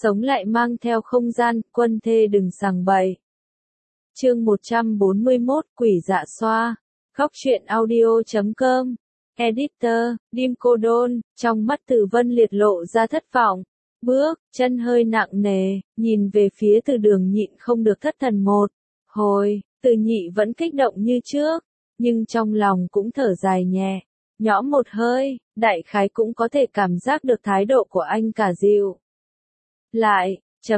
sống lại mang theo không gian, quân thê đừng sằng bậy. Chương 141, Quỷ Dạ Xoa. Góc truyện audio.com. Editor, Dim Cô Đôn, trong mắt Từ Vân Liệt lộ ra thất vọng. Bước, chân hơi nặng nề, nhìn về phía Từ Đường nhịn không được thất thần một hồi. Từ Nhị vẫn kích động như trước, nhưng trong lòng cũng thở dài nhẹ, nhõm một hơi, đại khái cũng có thể cảm giác được thái độ của anh cả dịu. Lại,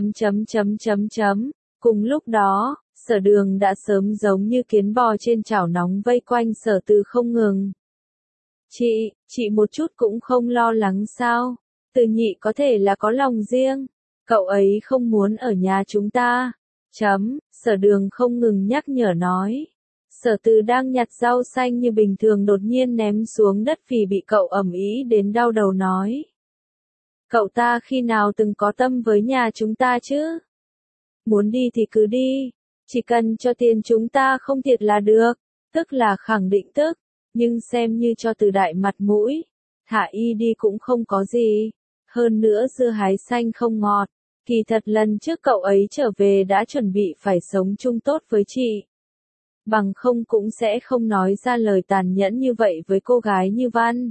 cùng lúc đó, Sở Đường đã sớm giống như kiến bò trên chảo nóng vây quanh Sở Từ không ngừng. Chị một chút cũng không lo lắng sao? Từ Nhị có thể là có lòng riêng, cậu ấy không muốn ở nhà chúng ta. Sở Đường không ngừng nhắc nhở nói. Sở Từ đang nhặt rau xanh như bình thường đột nhiên ném xuống đất vì bị cậu ầm ĩ đến đau đầu nói. Cậu ta khi nào từng có tâm với nhà chúng ta chứ? Muốn đi thì cứ đi, chỉ cần cho tiền chúng ta không thiệt là được, tức là khẳng định tức, nhưng xem như cho Từ Đại mặt mũi, thả y đi cũng không có gì. Hơn nữa dưa hái xanh không ngọt, kỳ thật lần trước cậu ấy trở về đã chuẩn bị phải sống chung tốt với chị. Bằng không cũng sẽ không nói ra lời tàn nhẫn như vậy với cô gái như Văn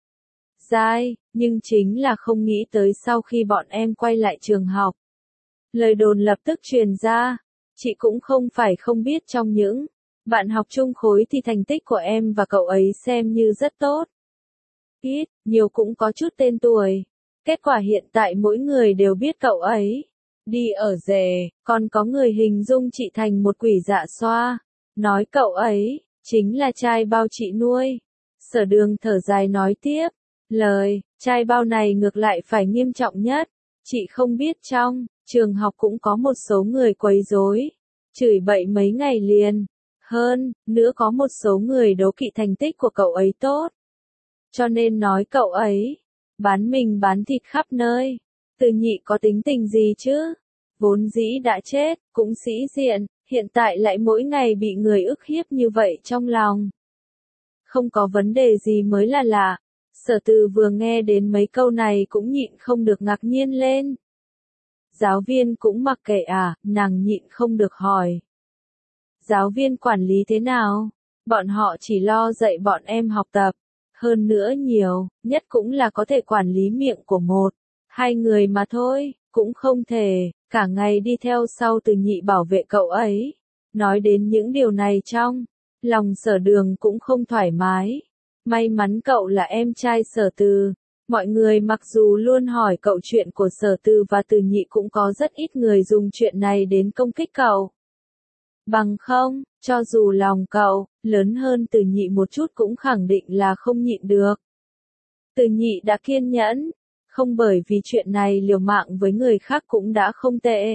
Giai, nhưng chính là không nghĩ tới sau khi bọn em quay lại trường học. Lời đồn lập tức truyền ra, chị cũng không phải không biết trong những bạn học chung khối thì thành tích của em và cậu ấy xem như rất tốt. Ít, nhiều cũng có chút tên tuổi. Kết quả hiện tại mỗi người đều biết cậu ấy đi ở rể, còn có người hình dung chị thành một quỷ dạ xoa, nói cậu ấy chính là trai bao chị nuôi. Sở Đường thở dài nói tiếp, lời trai bao này ngược lại phải nghiêm trọng nhất. Chị không biết trong trường học cũng có một số người quấy rối, chửi bậy mấy ngày liền. Hơn nữa có một số người đố kỵ thành tích của cậu ấy tốt, cho nên nói cậu ấy bán mình bán thịt khắp nơi. Từ Nhị có tính tình gì chứ? Vốn dĩ đã chết, cũng sĩ diện, hiện tại lại mỗi ngày bị người ức hiếp như vậy trong lòng. Không có vấn đề gì mới là lạ. Sở Từ vừa nghe đến mấy câu này cũng nhịn không được ngạc nhiên lên. Giáo viên cũng mặc kệ à, nàng nhịn không được hỏi. Giáo viên quản lý thế nào? Bọn họ chỉ lo dạy bọn em học tập. Hơn nữa nhiều, nhất cũng là có thể quản lý miệng của một, hai người mà thôi, cũng không thể, cả ngày đi theo sau Từ Nhị bảo vệ cậu ấy. Nói đến những điều này trong lòng Sở Đường cũng không thoải mái. May mắn cậu là em trai Sở Từ. Mọi người mặc dù luôn hỏi cậu chuyện của Sở Từ và Từ Nhị cũng có rất ít người dùng chuyện này đến công kích cậu. Bằng không, cho dù lòng cậu lớn hơn Từ Nhị một chút cũng khẳng định là không nhịn được. Từ Nhị đã kiên nhẫn, không bởi vì chuyện này liều mạng với người khác cũng đã không tệ.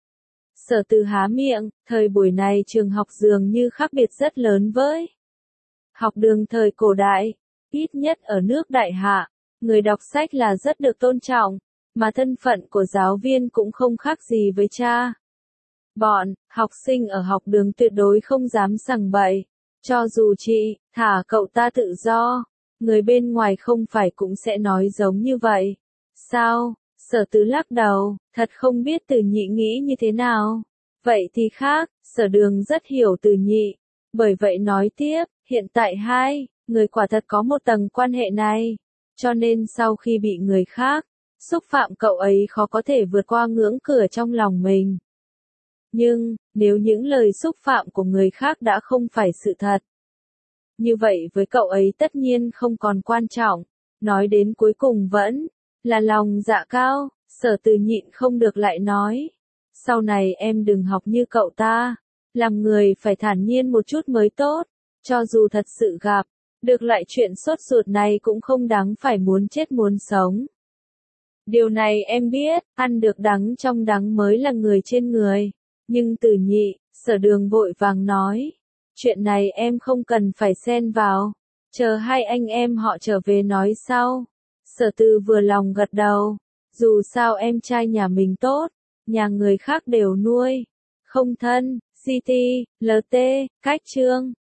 Sở Từ há miệng, thời buổi này trường học dường như khác biệt rất lớn với học đường thời cổ đại, ít nhất ở nước Đại Hạ, người đọc sách là rất được tôn trọng, mà thân phận của giáo viên cũng không khác gì với cha. Bọn học sinh ở học đường tuyệt đối không dám sằng bậy, cho dù chị thả cậu ta tự do, người bên ngoài không phải cũng sẽ nói giống như vậy. Sao? Sở Từ lắc đầu, thật không biết Từ Nhị nghĩ như thế nào. Vậy thì khác, Sở Đường rất hiểu Từ Nhị, bởi vậy nói tiếp, hiện tại hai người quả thật có một tầng quan hệ này, cho nên sau khi bị người khác xúc phạm cậu ấy khó có thể vượt qua ngưỡng cửa trong lòng mình. Nhưng, nếu những lời xúc phạm của người khác đã không phải sự thật, như vậy với cậu ấy tất nhiên không còn quan trọng, nói đến cuối cùng vẫn là lòng dạ cao. Sở Từ nhịn không được lại nói. Sau này em đừng học như cậu ta, làm người phải thản nhiên một chút mới tốt, cho dù thật sự gặp được lại chuyện sốt ruột này cũng không đáng phải muốn chết muốn sống. Điều này em biết, ăn được đắng trong đắng mới là người trên người. Nhưng Từ Nhị, Sở Đường vội vàng nói, chuyện này em không cần phải xen vào, chờ hai anh em họ trở về nói sau. Sở Từ vừa lòng gật đầu, dù sao em trai nhà mình tốt, nhà người khác đều nuôi, không thân. CT, LT, cách chương.